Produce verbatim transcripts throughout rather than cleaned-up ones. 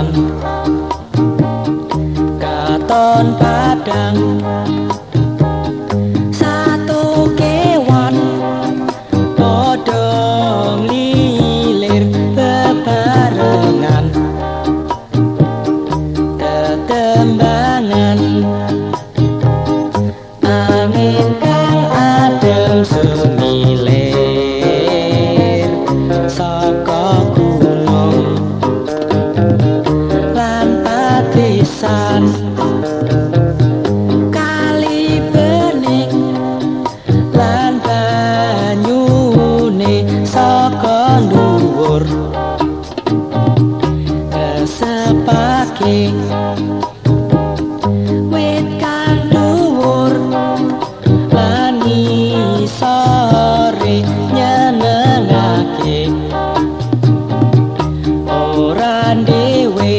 pisan katon padang satu kewan padha nglilir bebarengan tetembangan angin kang adem sumilir saka gunung lan patisan kali bening lan banyune saka dhuwur kesepake wit kang dhuwur lan ngisore nyenengake ora dhewe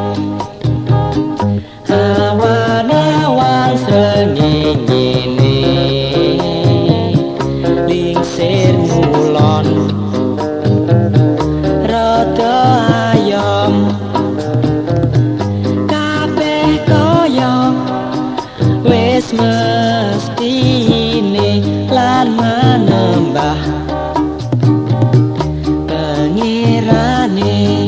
awan-awan srengenge lingsir mulon rada ayam kabeh kaya wis mestine lan manembah pengirane